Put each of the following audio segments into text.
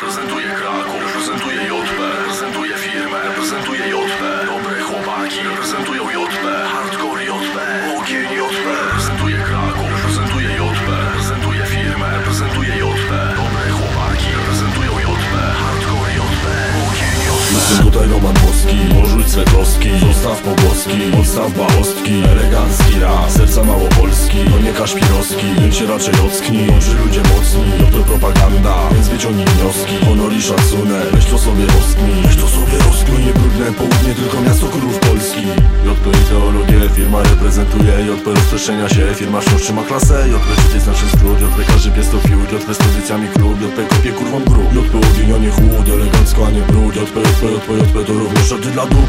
Reprezentuję Kraków, reprezentuję JP, reprezentuję firmę, reprezentuję JP. Dobre chłopaki reprezentują JP, hardcore JP, ogień JP. Reprezentuję Kraków, reprezentuję JP, reprezentuję firmę, reprezentuję JP. Dobre chłopaki reprezentują JP, hardcore JP, ogień JP. Jestem tutaj Roman Boski, porzuć swe troski, zostaw pogłoski, odstaw bałostki. Elegancki rap, serca Małopolski, to nie Kaszpirowski, więc się raczej ocknij. Dobrzy ludzie mocni, to propaganda, więc wyciągnij wnioski. Honor i szacunek, weź to sobie rozknij, weź to sobie rozknij. Nie brudne południe, tylko miasto królów Polski. JP ideologię, firma reprezentuje, JP rozproszenia się, firma wciąż trzyma klasę. JP to jest nasz skrót, JP każdy pies to fiut, JP z pozycjami klub, JP kopie kurwą grób. JP ogień, a nie chłód, elegancko, a nie brud. JP to również szody dla dup.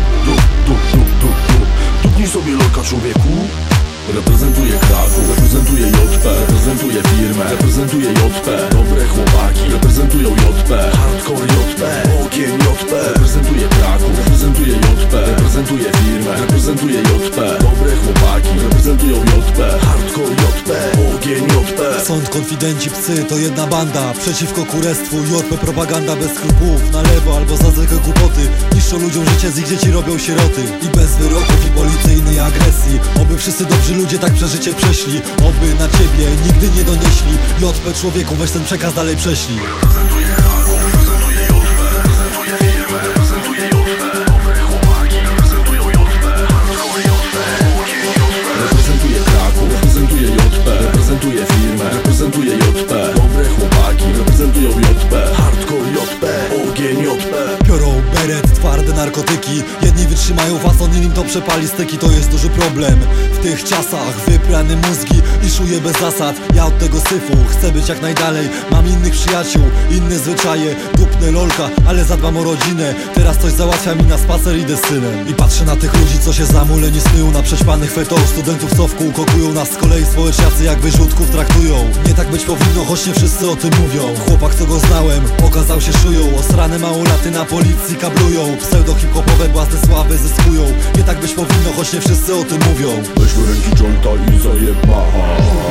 Dupnij sobie lorka, człowieku. Reprezentuję Kraków, reprezentuję JP, reprezentuję firmę, reprezentuję JP. Dobre chłopaki reprezentują JP, hardcore JP, ogień JP. Reprezentuję Kraków, reprezentuję JP, reprezentuję firmę, reprezentuję JP. Dobre chłopaki reprezentują JP, hardcore JP, ogień JP. Sąd, konfidenci, psy to jedna banda. Przeciwko kurestwu, JP propaganda bez skrupułów. Na lewo albo za zwykłe głupoty. Niszczą ludziom życie, z ich dzieci robią sieroty. I bez wyroków i policyjnej agresji. Oby wszyscy dobrzy ludzie tak przeżycie przeszli. Oby na ciebie nigdy nie donieśli. JP człowieku, weź ten przekaz dalej prześlij. Reprezentuję Kraków, reprezentuję JP, reprezentuję firmę, reprezentuję JP. Dobre chłopaki reprezentują JP, hardcore JP, ogień JP. Reprezentuję Kraków, reprezentuję JP, reprezentuję firmę, reprezentuję JP. Dobre chłopaki reprezentują JP, hardcore JP, ogień JP. Piorą beret, twarde narkotyki. Jedni wytrzymają fason, innym to przepali styki. To jest duży problem w tych czasach. Wyprane mózgi i szuję bez zasad. Ja od tego syfu chcę być jak najdalej. Mam innych przyjaciół, inne zwyczaje. Dupnę lolka, ale zadbam o rodzinę. Teraz coś załatwia mi na spacer, idę z synem. I patrzę na tych ludzi, co się zamuleni snują. Na przećpanych fetów, studentów co w kółko kują. Nas z kolei społeczniacy jak wyrzutków traktują. Nie tak być powinno, choć nie wszyscy o tym mówią. Chłopak, co go znałem, okazał się szują. Osrane małolaty na policji kablują. Pseudo hip-hopowe błazne sławy zyskują. Nie tak być powinno, choć nie wszyscy o tym mówią. Weź do ręki jointa i zajeb macha.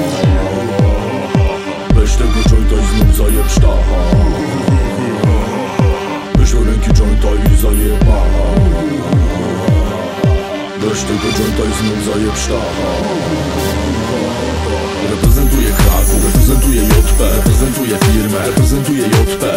Weź tego jointa i znów zajeb sztacha. Weź do ręki jointa i zajeb macha. Weź tego jointa i znów zajeb sztacha. Reprezentuję Kraków, reprezentuję JP, reprezentuję firmę, reprezentuję JP.